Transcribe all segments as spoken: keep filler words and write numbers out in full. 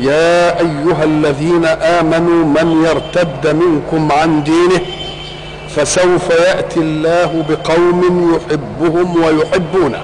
يا أيها الذين آمنوا من يرتد منكم عن دينه فسوف يأتي الله بقوم يحبهم ويحبونه.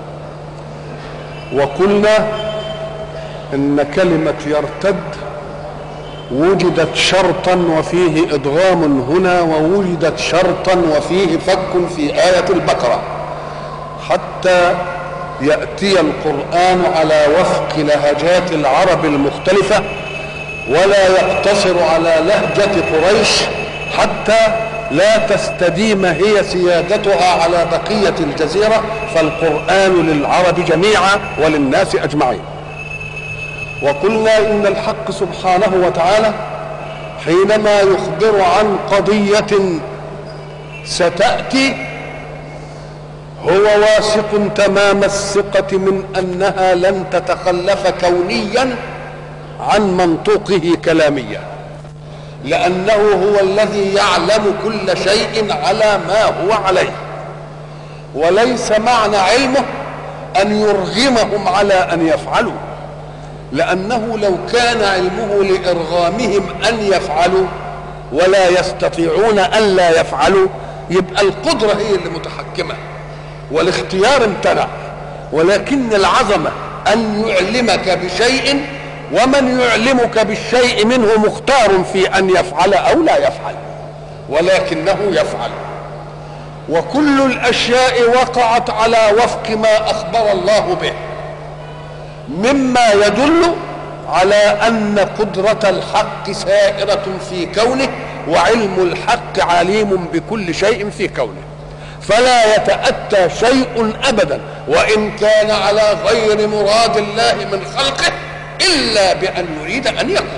وقلنا إن كلمة يرتد وجدت شرطا وفيه إدغام هنا، ووجدت شرطا وفيه فك في آية البقرة، حتى يأتي القرآن على وفق لهجات العرب المختلفة ولا يقتصر على لهجة قريش، حتى لا تستديم هي سيادتها على بقية الجزيرة، فالقرآن للعرب جميعا وللناس أجمعين. وقلنا إن الحق سبحانه وتعالى حينما يخبر عن قضية ستأتي هو واثق تمام الثقة من أنها لن تتخلف كونيا عن منطوقه كلاميا، لأنه هو الذي يعلم كل شيء على ما هو عليه، وليس معنى علمه أن يرغمهم على أن يفعلوا، لأنه لو كان علمه لإرغامهم أن يفعلوا ولا يستطيعون أن لا يفعلوا يبقى القدرة هي اللي متحكمة والاختيار امتنع. ولكن العظمة أن يعلمك بشيء، ومن يعلمك بالشيء منه مختار في أن يفعل أو لا يفعل، ولكنه يفعل. وكل الأشياء وقعت على وفق ما أخبر الله به، مما يدل على أن قدرة الحق سائرة في كونه، وعلم الحق عليم بكل شيء في كونه، فلا يتأتى شيء أبدا وإن كان على غير مراد الله من خلقه إلا بأن يريد أن يكون.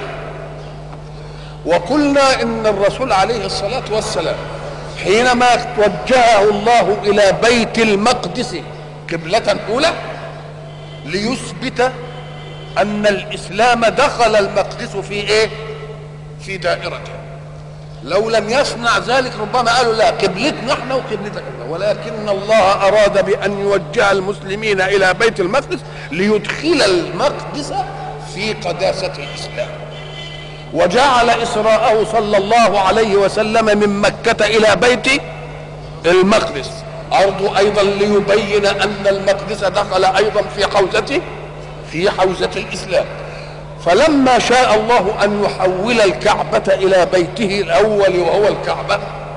وقلنا إن الرسول عليه الصلاة والسلام حينما وجهه الله إلى بيت المقدس قبلة أولى ليثبت أن الإسلام دخل المقدس في إيه؟ في دائرته. لو لم يصنع ذلك ربما قالوا لا قبلتنا احنا وقبلتك، ولكن الله أراد بأن يوجه المسلمين إلى بيت المقدس ليدخل المقدس في قداسة الإسلام، وجعل إسراءه صلى الله عليه وسلم من مكة إلى بيت المقدس أرض أيضا ليبين أن المقدس دخل أيضا في حوزته في حوزة الإسلام. فلما شاء الله أن يحول الكعبة إلى بيته الأول وهو الكعبة،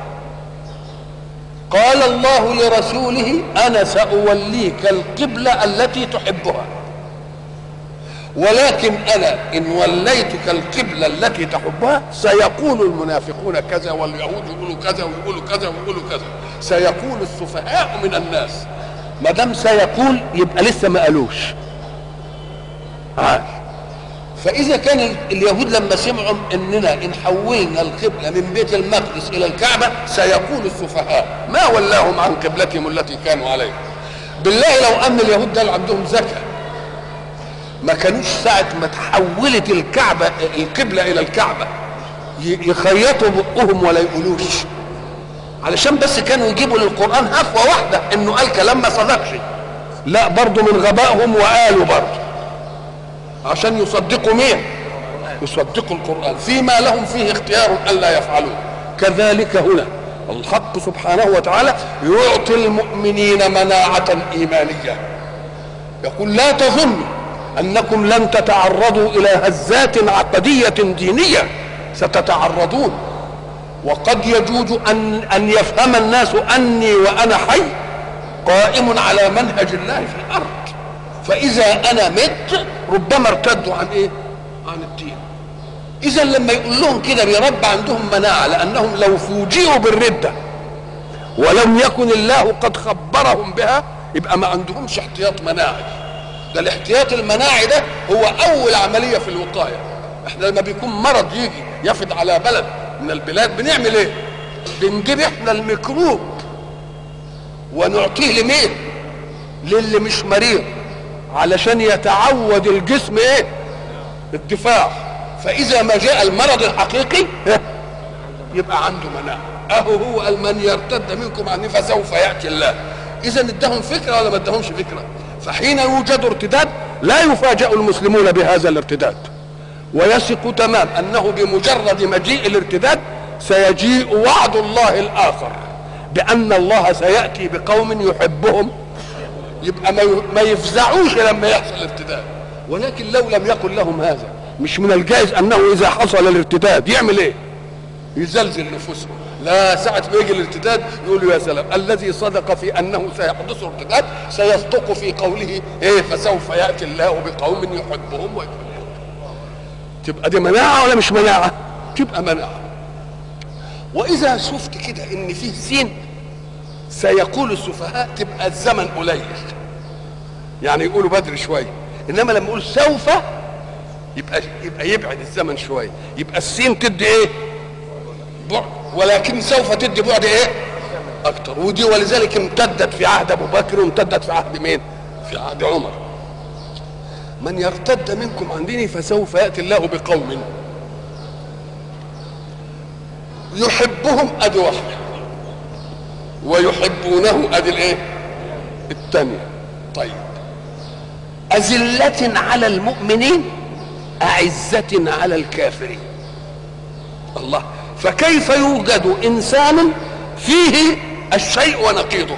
قال الله لرسوله أنا سأوليك القبلة التي تحبها، ولكن أنا إن وليتك القبلة التي تحبها سيقول المنافقون كذا، واليهود يقولوا كذا ويقولوا كذا ويقولوا كذا، سيقول السفهاء من الناس. ما دام سيقول يبقى لسه ما قالوش عارف. فإذا كان اليهود لما سمعوا إننا إن حولنا القبلة من بيت المقدس إلى الكعبة سيقول السفهاء ما ولاهم عن قبلتهم التي كانوا عليها. بالله لو أن اليهود ده عندهم ذكاء ما كانوش ساعة ما تحولت الكعبة القبلة إلى الكعبة يخيطوا بقهم ولا يقولوش، علشان بس كانوا يجيبوا للقرآن هفوة واحدة إنه قال كلام ما صدقش، لا برضو من غبائهم وقالوا برضو عشان يصدقوا مين؟ يصدقوا القرآن فيما لهم فيه اختيار ألا يفعلوا. كذلك هنا الحق سبحانه وتعالى يعطي المؤمنين مناعة إيمانية، يقول لا تظنوا أنكم لن تتعرضوا إلى هزات عقدية دينية، ستتعرضون، وقد يجوز أن, أن يفهم الناس أني وأنا حي قائم على منهج الله في الأرض، فإذا أنا مت ربما ارتدوا عن إيه؟ عن الدين. إذا لما يقول لهم كده بيربى عندهم مناعة، لأنهم لو فوجئوا بالردة ولم يكن الله قد خبرهم بها يبقى ما عندهمش احتياط مناعي. ده الاحتياط المناعي ده هو أول عملية في الوقاية. احنا لما بيكون مرض يجي يفد على بلد من البلاد بنعمل ايه؟ بنجيب احنا الميكروب ونعطيه لمين؟ للي مش مريض، علشان يتعود الجسم ايه؟ الدفاع. فاذا ما جاء المرض الحقيقي يبقى عنده مناعه. اهو هو قال من يرتد منكم عني فسوف ياتي الله. اذا ادهم فكره ولا ما ادهمش فكره؟ فحين يوجد ارتداد لا يفاجأ المسلمون بهذا الارتداد، ويثق تمام انه بمجرد مجيء الارتداد سيجيء وعد الله الاخر بان الله سياتي بقوم يحبهم، يبقى ما يفزعوش لما يحصل ارتداد. ولكن لو لم يقل لهم هذا، مش من الجائز انه اذا حصل الارتداد يعمل ايه؟ يزلزل نفوسهم. لا، ساعة ما يجي الارتداد يقولوا يا سلام، الذي صدق في انه سيحدث ارتداد سيصدق في قوله ايه؟ فسوف ياتي الله بقوم يحبهم ويحبهم. تبقى دي مناعة ولا مش مناعة؟ تبقى مناعة. واذا شفت كده ان فيه سين سيقول السفهاء تبقى الزمن قليل، يعني يقولوا بدري شويه، انما لما يقول سوف يبقى يبقى يبعد الزمن شويه، يبقى السين تدي ايه؟ بعد، ولكن سوف تدي بعد ايه؟ اكتر. ودي ولذلك امتدت في عهد ابو بكر وامتدت في عهد مين؟ في عهد عمر. من يرتد منكم عن دينه فسوف ياتي الله بقوم يحبهم، ادي واحده، ويحبونه، ادي الايه؟ الثانيه. طيب، أذلة على المؤمنين أعزة على الكافرين. الله، فكيف يوجد إنسان فيه الشيء ونقيضه؟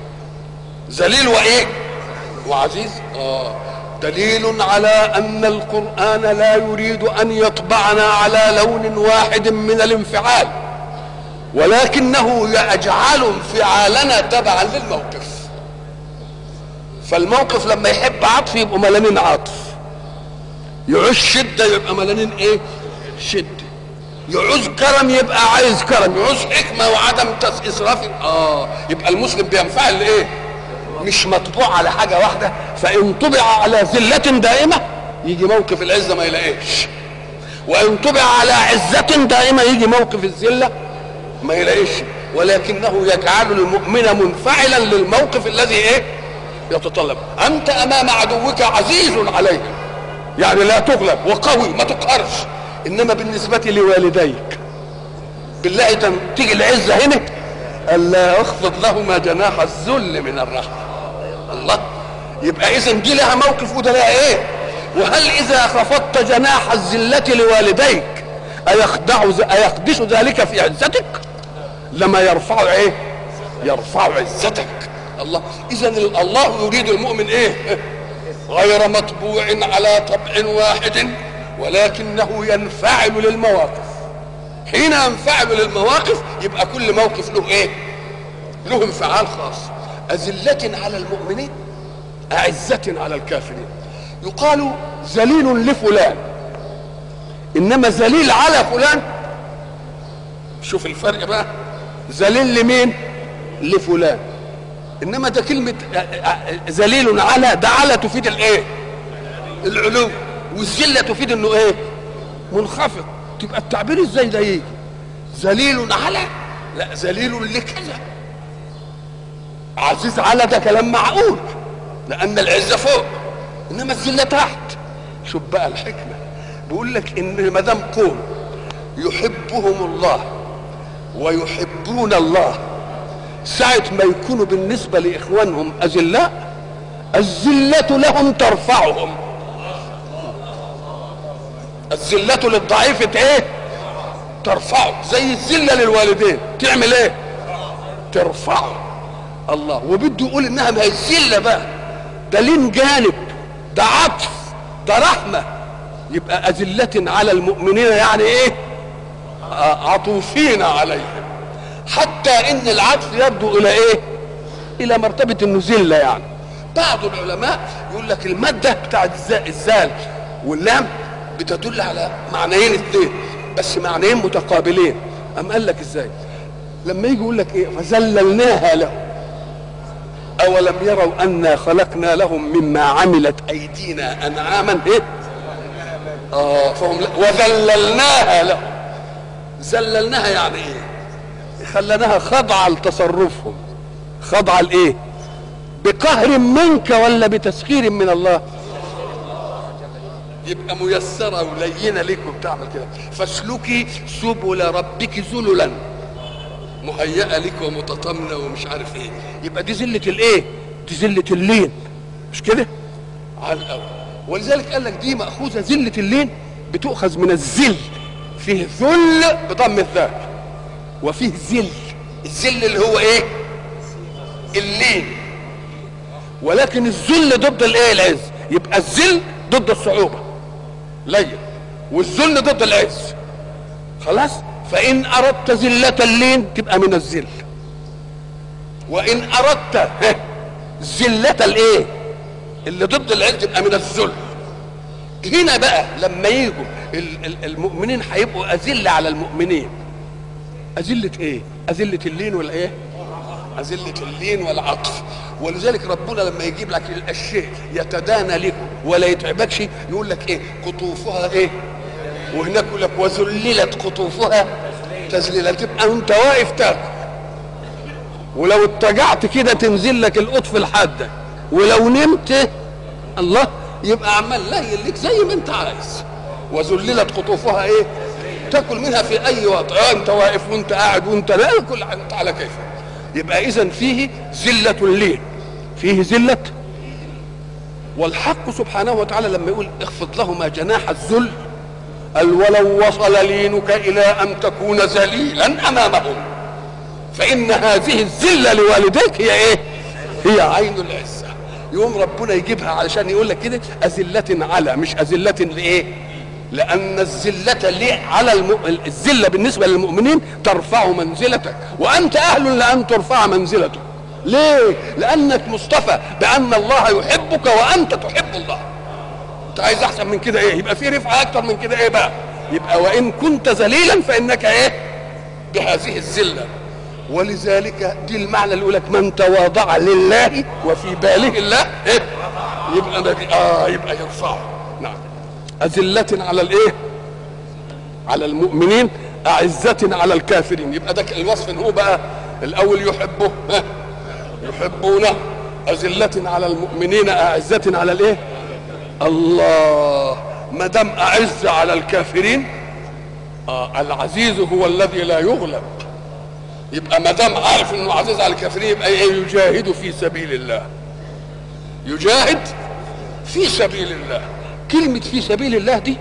ذليل وإيه؟ وعزيز. آه دليل على أن القرآن لا يريد أن يطبعنا على لون واحد من الانفعال، ولكنه يجعل انفعالنا تبعا للموقف. فالموقف لما يحب عطف يبقوا ملانين عطف، يعوز شده يبقى ملانين ايه؟ شده. يعوز كرم يبقى عايز كرم، يعوز حكمه وعدم اسراف اه يبقى المسلم بينفعل لايه؟ مش مطبوع على حاجه واحده. فان طبع على ذله دائمه يجي موقف العزه ما يلاقيش، وان طبع على عزه دائمه يجي موقف الذله ما يلاقيش. ولكنه يجعل المؤمن منفعلا للموقف الذي ايه؟ يتطلب. انت امام عدوك عزيز عليه، يعني لا تغلب، وقوي ما تقهرش. انما بالنسبه لوالديك بالله تيجي العزه هنا، الا اخفض لهما جناح الذل من الرحمه. الله، يبقى اذا دي لها موقف وده لها ايه؟ وهل اذا خفضت جناح الذله لوالديك ايخدع ايخدش ذلك في عزتك؟ لما يرفع ايه؟ يرفع عزتك. الله، اذا الله يريد المؤمن ايه؟ غير مطبوع على طبع واحد، ولكنه ينفعل للمواقف. حين ينفعل للمواقف يبقى كل موقف له ايه؟ له انفعال خاص. أذلة على المؤمنين أعزة على الكافرين. يقال ذليل لفلان، انما ذليل على فلان. شوف الفرق بقى، ذليل لمين؟ لفلان. انما ده كلمه ذليل على، ده على تفيد الايه؟ العلو، والذله تفيد انه ايه؟ منخفض. تبقى التعبير ازاي ده يجي؟ ذليل على، لا ذليل لكذا. عزيز على ده كلام معقول لان العزه فوق، انما الذله تحت. شوف بقى الحكمه، بيقول لك ان ما دام قوم يحبهم الله ويحبون الله، ساعة ما يكونوا بالنسبة لإخوانهم أذلاء، الذلة لهم ترفعهم. الذلة للضعيف ايه؟ ترفعه. زي الذلة للوالدين تعمل ايه؟ ترفعه. الله، وبده يقول انها ما هي الذلة بقى، ده لين جانب، ده عطف، ده رحمة. يبقى أذلة على المؤمنين يعني ايه؟ عطوفين عليهم، حتى ان العطف يبدو الى ايه؟ الى مرتبه انه ذله. يعني بعض العلماء يقول لك الماده بتاعت الزال واللام بتدل على معنيين اثنين، بس معنيين متقابلين. ام قال لك ازاي؟ لما يجي يقول لك ايه؟ فذللناها لهم، اولم يروا انا خلقنا لهم مما عملت ايدينا انعاما ايه؟ اه فهم وذللناها لهم. ذللناها يعني ايه؟ خلناها خضعة لتصرفهم. خضعة لايه؟ بقهر منك ولا بتسخير من الله؟ يبقى ميسرة ولينة ليك وبتعمل كده. فاسلكي سبل ربك ذللا مهيئة لك ومتطمنة ومش عارف ايه. يبقى دي ذلة الايه؟ دي ذلة اللين، مش كده؟ على الاول. ولذلك قال لك دي مأخوذة ذلة اللين بتؤخذ من الذل، فيه ذل بضم الذال وفيه ذل. الذل اللي هو ايه؟ اللين. ولكن الذل ضد الايه؟ العز. يبقى الذل ضد الصعوبه لين، والذل ضد العز. خلاص؟ فان اردت ذله اللين تبقى من الذل، وان اردت ذله الايه اللي ضد العز تبقى من الذل. هنا بقى لما يجوا المؤمنين هيبقوا اذله على المؤمنين. اذله ايه؟ اذله اللين ولا ايه؟ اذله اللين والعطف. ولذلك ربنا لما يجيب لك الشيء يتدانى لك ولا يتعبكش يقول لك ايه؟ قطوفها ايه؟ وهناك يقول لك وذللت قطوفها تذليلا. تبقى انت واقف تاكل، ولو اتجعت كده تنزل لك القطف الحاده، ولو نمت الله يبقى عمال لين لك زي ما انت عايز. وذللت قطوفها ايه؟ تاكل منها في اي وقت، اه انت واقف وانت قاعد وانت لا، كل انت على كيفك. يبقى اذا فيه ذله اللين، فيه ذله. والحق سبحانه وتعالى لما يقول اخفض لهما جناح الذل قال ولو وصل لينك الى ان تكون ذليلا امامهم فان هذه الذله لوالديك هي ايه؟ هي عين العزه. يوم ربنا يجيبها علشان يقول لك كده أذلة على، مش أذلة لإيه؟ لأن الذلة ليه على الم... الذلة بالنسبة للمؤمنين ترفع منزلتك، وأنت أهل لأن ترفع منزلتك. ليه؟ لأنك مصطفى بأن الله يحبك وأنت تحب الله. أنت عايز أحسن من كده إيه؟ يبقى في رفعة أكتر من كده إيه بقى؟ يبقى وإن كنت ذليلا فإنك إيه؟ بهذه الذلة. ولذلك دي المعنى اللي يقول لك من تواضع لله وفي باله الله إيه؟ يبقى اه يبقى يرفعه. نعم. أذلة على الايه؟ على المؤمنين أعزة على الكافرين. يبقى ده الوصف ان هو بقى الاول يحبه ها يحبونه، أذلة على المؤمنين أعزة على الايه؟ الله. ما دام أعز على الكافرين آه العزيز هو الذي لا يغلب. يبقى ما دام عارف انه عزيز على الكافرين يبقى ايه؟ يجاهد في سبيل الله. يجاهد في سبيل الله. كلمة في سبيل الله دي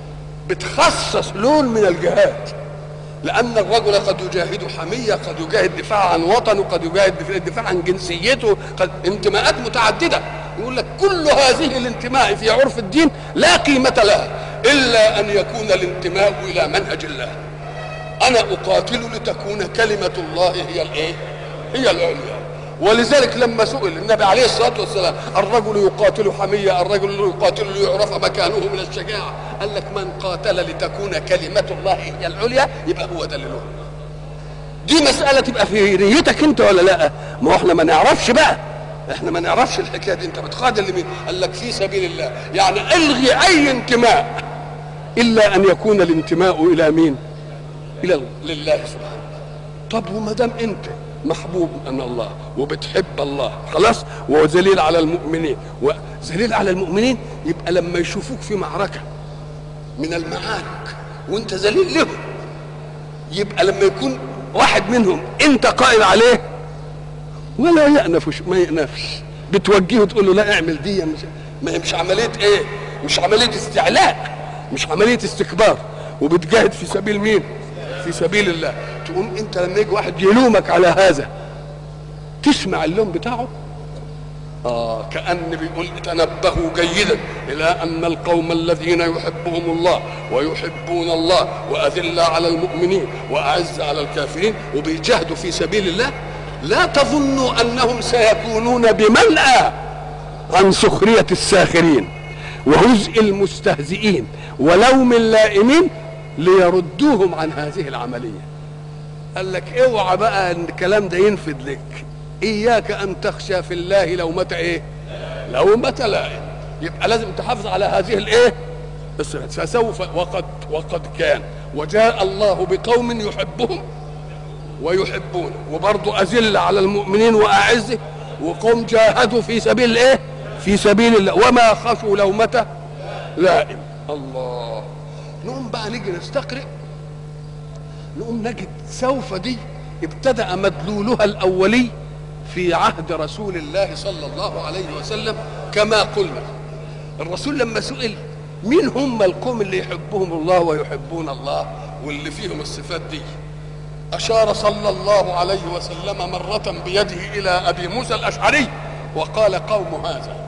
بتخصص لون من الجهاد، لأن الرجل قد يجاهد حمية، قد يجاهد دفاع عن وطنه، قد يجاهد دفاع عن جنسيته، قد انتماءات متعددة. يقول لك كل هذه الانتماء في عرف الدين لا قيمة لها إلا أن يكون الانتماء إلى منهج الله. أنا أقاتل لتكون كلمة الله هي الإيه؟ هي العليا. ولذلك لما سئل النبي عليه الصلاة والسلام الرجل يقاتل حمية، الرجل يقاتل ليعرف مكانه من الشجاعة، قال لك من قاتل لتكون كلمة الله هي العليا يبقى هو ده اللي له. دي مسألة تبقى في نيتك أنت ولا لا؟ ما هو احنا ما نعرفش بقى، احنا ما نعرفش الحكاية دي. أنت بتقاتل لمين؟ قال لك في سبيل الله، يعني الغي أي انتماء إلا أن يكون الانتماء إلى مين؟ إلى لله سبحانه. طب وما دام أنت محبوب من الله وبتحب الله خلاص، وذليل على المؤمنين، وذليل على المؤمنين يبقى لما يشوفوك في معركة من المعارك وانت ذليل لهم، يبقى لما يكون واحد منهم انت قائد عليه ولا يأنفش، ما يأنفش، بتوجهه تقول له لا اعمل دي، مش ما مش عملية ايه؟ مش عملية استعلاء، مش عملية استكبار، وبتجاهد في سبيل مين؟ في سبيل الله. تقوم انت لما يجي واحد يلومك على هذا تسمع اللوم بتاعه. اه كأن بيقول تنبهوا جيدا الى ان القوم الذين يحبهم الله ويحبون الله واذل على المؤمنين واعز على الكافرين وبيجاهدوا في سبيل الله، لا تظنوا انهم سيكونون بملأ عن سخرية الساخرين وهزء المستهزئين ولوم اللائمين ليردوهم عن هذه العملية. قال لك اوعى بقى ان الكلام ده ينفد لك، اياك ان تخشى في الله لومة ايه؟ لومة لائم. يبقى لازم تحافظ على هذه الايه؟ فسوف وقد وقد كان وجاء الله بقوم يحبهم ويحبونه، وبرضه اذل على المؤمنين واعزه، وقوم جاهدوا في سبيل الايه؟ في سبيل الله وما خافوا لومة لائم. الله. نقوم بقى نيجي نستقرئ، نقوم نجد سوف دي ابتدأ مدلولها الأولي في عهد رسول الله صلى الله عليه وسلم. كما قلنا الرسول لما سئل مين هم القوم اللي يحبهم الله ويحبون الله واللي فيهم الصفات دي؟ أشار صلى الله عليه وسلم مرة بيده إلى أبي موسى الأشعري وقال قوم هذا،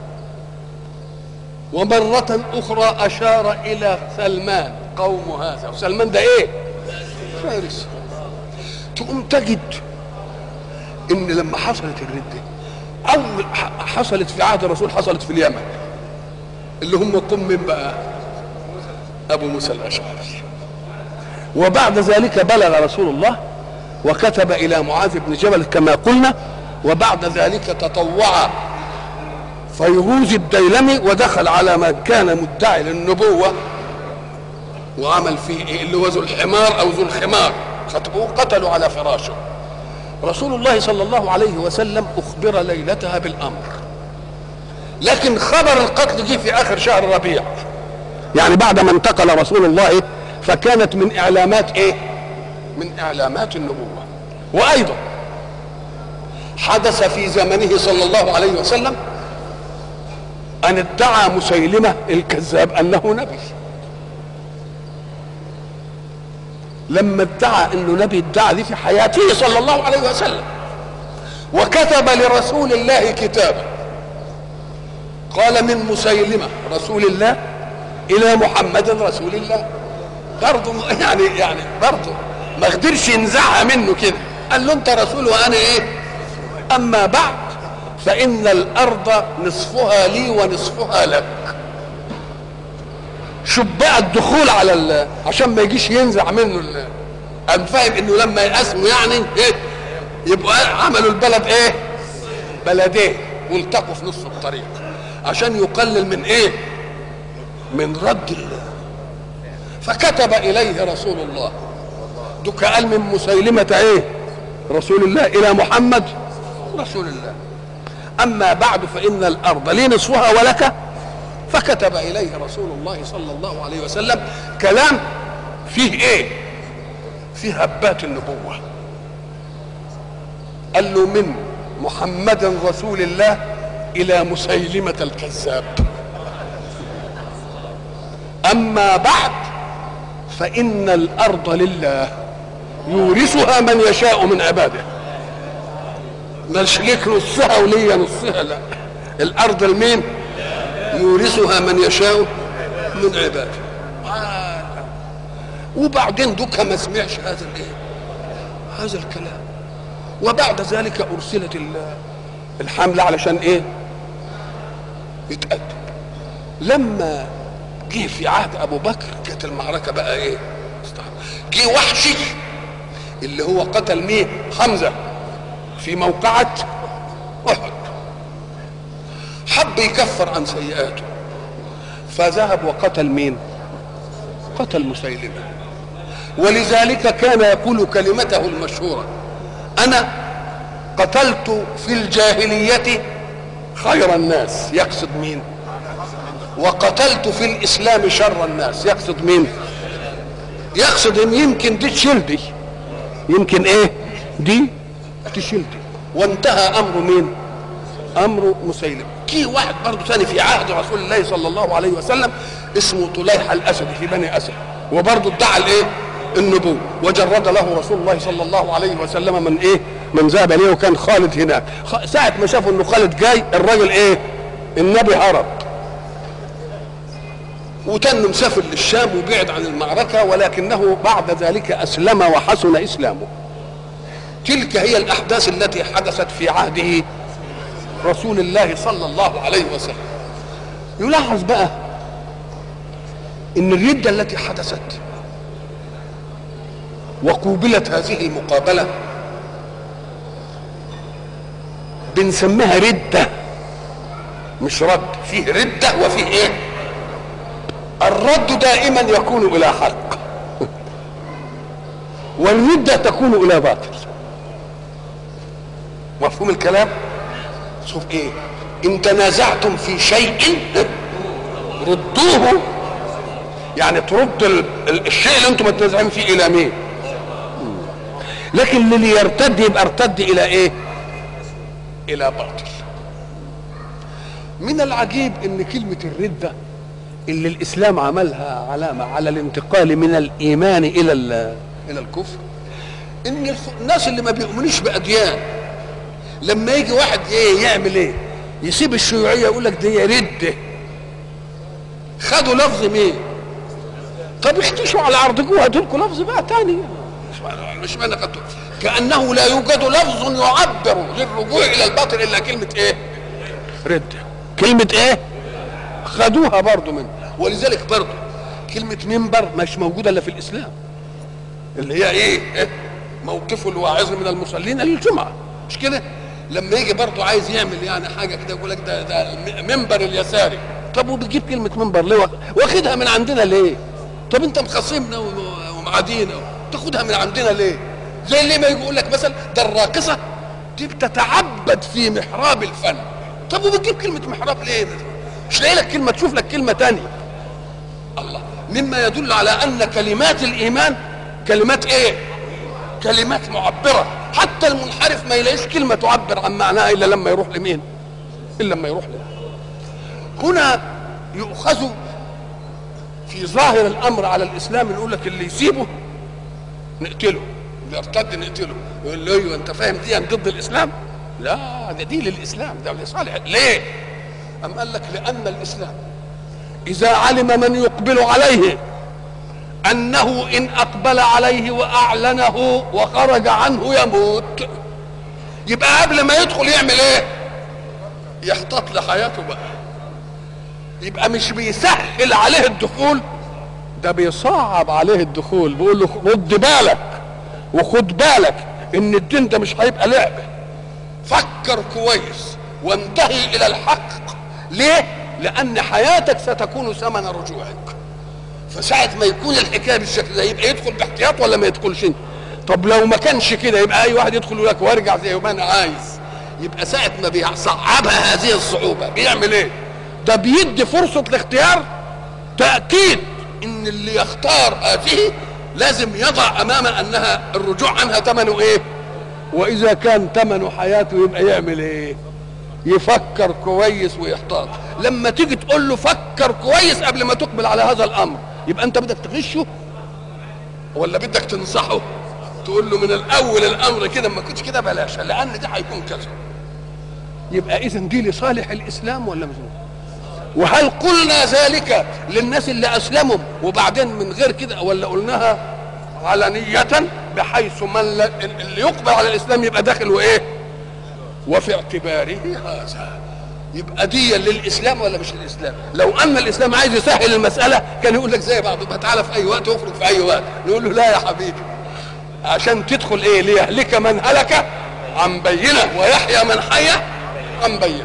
ومرة أخرى أشار إلى سلمان قوم هذا، وسلمان ده إيه؟ فارس. تقوم تجد إن لما حصلت الردة أول حصلت في عهد الرسول حصلت في اليمن، اللي هم قوم من بقى أبو موسى الأشعري. وبعد ذلك بلغ رسول الله وكتب إلى معاذ بن جبل كما قلنا، وبعد ذلك تطوع فيروز الديلمي ودخل على من كان مدعي للنبوة وعمل فيه إيه؟ اللي هو ذو الحمار أو ذو الخمار، خطبوه قتلوا على فراشه. رسول الله صلى الله عليه وسلم أخبر ليلتها بالأمر، لكن خبر القتل جه في آخر شهر ربيع، يعني بعد ما انتقل رسول الله، فكانت من إعلامات إيه؟ من إعلامات النبوة. وأيضا حدث في زمنه صلى الله عليه وسلم أن ادعى مسيلمة الكذاب أنه نبي. لما ادعى أنه نبي ادعى دي في حياته صلى الله عليه وسلم، وكتب لرسول الله كتابا قال من مسيلمة رسول الله إلى محمد رسول الله، برضه يعني يعني برضه ما قدرش ينزعها منه كده، قال له أنت رسول وأنا إيه؟ أما بعد فإن الأرض نصفها لي ونصفها لك. شوف بقى الدخول على ال... عشان ما يجيش ينزع منه ال... أنا فاهم إنه لما يقسموا يعني إيه؟ يبقى عملوا البلد إيه؟ بلدين والتقوا في نص الطريق عشان يقلل من إيه؟ من رد الله. فكتب إليه رسول الله دك قال من مسيلمة إيه؟ رسول الله إلى محمد رسول الله، أما بعد فإن الأرض لي نصفها ولك. فكتب إليه رسول الله صلى الله عليه وسلم كلام فيه إيه؟ فيه هبات النبوة. قال له من محمد رسول الله إلى مسيلمة الكذاب، أما بعد فإن الأرض لله يورثها من يشاء من عباده. مش ليك نصها وليا نصها، لا، الأرض لمين؟ يورثها من يشاء من عباده. آه. وبعدين دوكا ما سمعش هذا الايه؟ هذا الكلام. وبعد ذلك أرسلت الحملة علشان ايه؟ يتقدم. لما جه في عهد أبو بكر كانت المعركة بقى ايه؟ جه وحشي اللي هو قتل مين؟ حمزة في موقعة أحد، حب يكفر عن سيئاته فذهب وقتل مين؟ قتل مسيلمة. ولذلك كان يقول كلمته المشهورة: أنا قتلت في الجاهلية خير الناس، يقصد مين؟ وقتلت في الإسلام شر الناس، يقصد مين؟ يقصد إن يمكن دي تشيل دي، يمكن إيه؟ دي تشيل دي. وانتهى أمر مين؟ أمر مسيلمة. كي واحد برضه ثاني في عهد رسول الله صلى الله عليه وسلم اسمه طليحة الأسدي في بني أسد، وبرضه ادعى الإيه؟ النبوة، وجرد له رسول الله صلى الله عليه وسلم من إيه؟ من ذهب إليه، وكان خالد هناك. ساعة ما شافوا إنه خالد جاي الراجل إيه؟ النبي هرب وتنه مسافر للشام وبعد عن المعركة، ولكنه بعد ذلك أسلم وحسن إسلامه. تلك هي الأحداث التي حدثت في عهده رسول الله صلى الله عليه وسلم. يلاحظ بقى ان الردة التي حدثت وقوبلت هذه المقابلة بنسميها ردة، مش رد. فيه ردة وفيه ايه؟ الرد دائما يكون الى حق والردة تكون الى باطل. مفهوم الكلام؟ شوف ايه؟ ان تنازعتم في شيء ردوه، يعني ترد الشيء اللي انتم متنازعين فيه الى مين؟ لكن اللي يرتد يبقى ارتد الى ايه؟ الى باطل. من العجيب ان كلمة الردة اللي الاسلام عملها علامه على الانتقال من الايمان الى الى الكفر، ان الناس اللي ما بيؤمنوش باديان لما يجي واحد ايه يعمل ايه؟ يسيب الشيوعيه يقول لك دي رده. خدوا لفظ مين؟ طب اختشوا على عرضكم هاتوا لكم لفظ بقى تاني. مش معنى خدتوا كانه لا يوجد لفظ يعبر للرجوع الى الباطل الا كلمه ايه؟ رده. كلمه ايه؟ خدوها برضو منه. ولذلك برضو كلمه منبر مش موجوده الا في الاسلام، اللي هي ايه؟ إيه؟ موقف الواعظ من المصلين للجمعه، مش كده؟ لما يجي برضه عايز يعمل يعني حاجه كده يقول لك ده ده منبر اليساري. طب وبتجيب كلمه منبر ليه؟ واخدها من عندنا ليه؟ طب انت مخاصمنا ومعادينا تاخدها من عندنا ليه؟ زي اللي ما يقول لك مثلا ده الراقصه دي بتتعبد في محراب الفن. طب وبتجيب كلمه محراب ليه؟ مش لاقي لك كلمه تشوف لك كلمه ثانيه. الله، مما يدل على ان كلمات الايمان كلمات ايه؟ كلمات معبره. حتى المنحرف ما يلاقيش كلمه تعبر عن معناها الا لما يروح لمين؟ الا لما يروح له. هنا يؤخذ في ظاهر الامر على الاسلام، نقول لك اللي يسيبه نقتله، اللي يرتد نقتله. يقول له ايوه انت فاهم دي ضد الاسلام؟ لا ده دي للاسلام، ده لصالح. ليه؟ ام قال لك لان الاسلام اذا علم من يقبل عليه انه ان اقبل عليه واعلنه وخرج عنه يموت، يبقى قبل ما يدخل يعمل ايه؟ يحتاط لحياته بقى. يبقى مش بيسهل عليه الدخول، ده بيصعب عليه الدخول، بيقول له رد بالك وخد بالك ان الدين ده مش هيبقى لعبه، فكر كويس وانتهي الى الحق. ليه؟ لان حياتك ستكون ثمن رجوعك. فساعة ما يكون الحكايه بالشكل ده يبقى يدخل باحتياط ولا ما يدخلش؟ طب لو ما كانش كده يبقى اي واحد يدخل يقول لك وارجع زي ما انا عايز. يبقى ساعة ما بيصعبها هذه الصعوبه بيعمل ايه؟ ده بيدي فرصه الاختيار، تاكيد ان اللي يختار هذه لازم يضع امام انها الرجوع عنها ثمنه ايه؟ واذا كان ثمنه حياته يبقى يعمل ايه؟ يفكر كويس ويحتاط. لما تيجي تقول له فكر كويس قبل ما تقبل على هذا الامر، يبقى انت بدك تغشه ولا بدك تنصحه؟ تقول له من الاول الامر كده ما كنتش كده بلاش، لان ده هيكون كذا. يبقى اذا دي لصالح الاسلام ولا مش؟ وهل قلنا ذلك للناس اللي اسلموا وبعدين من غير كده، ولا قلناها علنية بحيث من اللي يقبل على الاسلام يبقى داخل وايه؟ وفي اعتباره هذا يبقى دي للاسلام ولا مش للاسلام؟ لو ان الاسلام عايز يسهل المساله كان يقول لك زي بعض، تعالى في اي وقت واخرج في اي وقت. نقول له لا يا حبيبي، عشان تدخل ايه؟ ليهلك من هلك عن بينه ويحيى من حي عن بينه.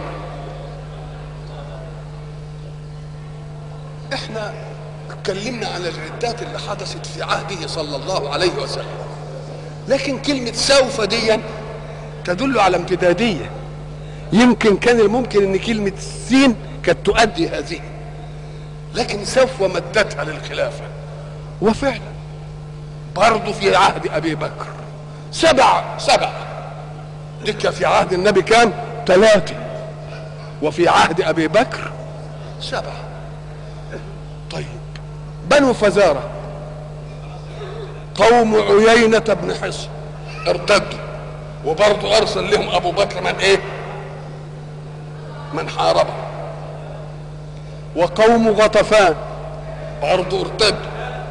احنا اتكلمنا عن الردات اللي حدثت في عهده صلى الله عليه وسلم، لكن كلمه سوف دي تدل على امتداديه. يمكن كان الممكن ان كلمه السين كانت تؤدي هذه، لكن سوف مدتها للخلافه. وفعلا برضه في عهد ابي بكر سبع سبع دكه، في عهد النبي كان ثلاثه، وفي عهد ابي بكر سبعه. طيب بنو فزاره قوم عيينة بن حصن ارتدوا، وبرضه ارسل لهم ابو بكر من ايه؟ من حاربه. وقوم غطفان برضه ارتدوا.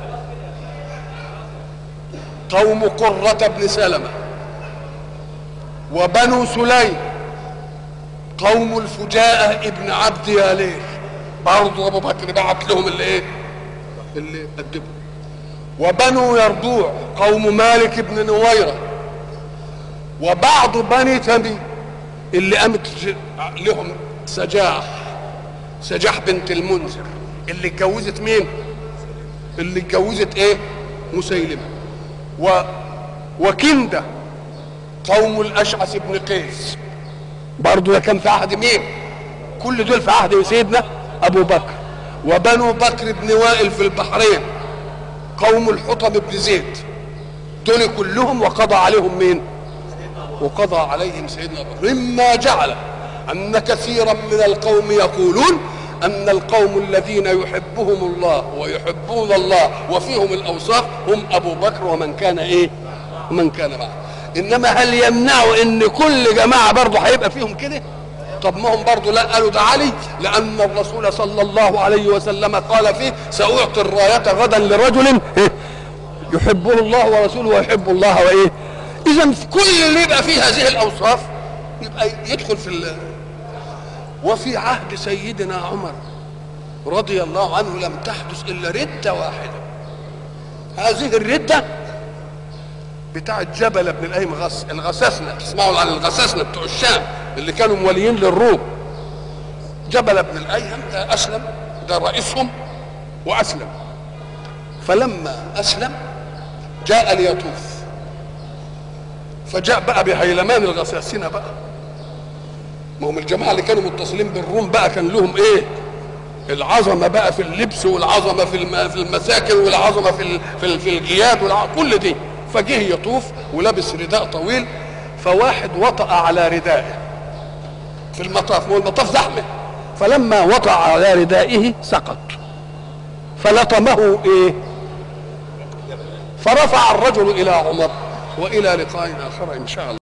قوم قرة بن سلمة. وبنو سليم قوم الفجاءة ابن عبد ياليل، برضه ابو بكر بعت لهم اللي ايه؟ اللي قدموا. وبنو يربوع قوم مالك بن نويرة. وبعض بني تميم اللي قامت لهم سجاح سجاح بنت المنذر اللي اتجوزت مين؟ اللي اتجوزت ايه؟ مسيلمة. و وكندة قوم الاشعث بن قيس، برضه ده كان في عهد مين؟ كل دول في عهد سيدنا ابو بكر. وبنو بكر بن وائل في البحرين قوم الحطب بن زيد، دول كلهم وقضى عليهم مين؟ وقضى عليهم سيدنا ابو بكر. مما جعل ان كثيرا من القوم يقولون أن القوم الذين يحبهم الله ويحبون الله وفيهم الأوصاف هم أبو بكر ومن كان إيه ومن كان معه. إنما هل يمنعوا إن كل جماعة برضه هيبقى فيهم كده؟ طب ما هم برضه لا قالوا ده علي، لأن الرسول صلى الله عليه وسلم قال فيه سأعطي الراية غدا لرجل يحبه الله ورسوله ويحب الله وإيه. إذا كل اللي يبقى فيه هذه الأوصاف يبقى يدخل في الله. وفي عهد سيدنا عمر رضي الله عنه لم تحدث إلا ردة واحدة. هذه الردة بتاعت جبل بن الأيم غس الغساسنة، تسمعوا عن الغساسنة بتوع الشام اللي كانوا مواليين للروم. جبل بن الأيم ده أسلم، ده رئيسهم وأسلم. فلما أسلم جاء ليطوف، فجاء بقى بهيلمان الغساسنة بقى. ما هم الجماعة اللي كانوا متصلين بالروم بقى كان لهم إيه؟ العظمة بقى في اللبس والعظمة في في المساكن والعظمة في في في الجياد كل دي. فجه يطوف ولابس رداء طويل، فواحد وطأ على ردائه في المطاف، ما هو المطاف زحمه، فلما وطأ على ردائه سقط فلطمه ايه؟ فرفع الرجل الى عمر. والى لقاء اخر ان شاء الله.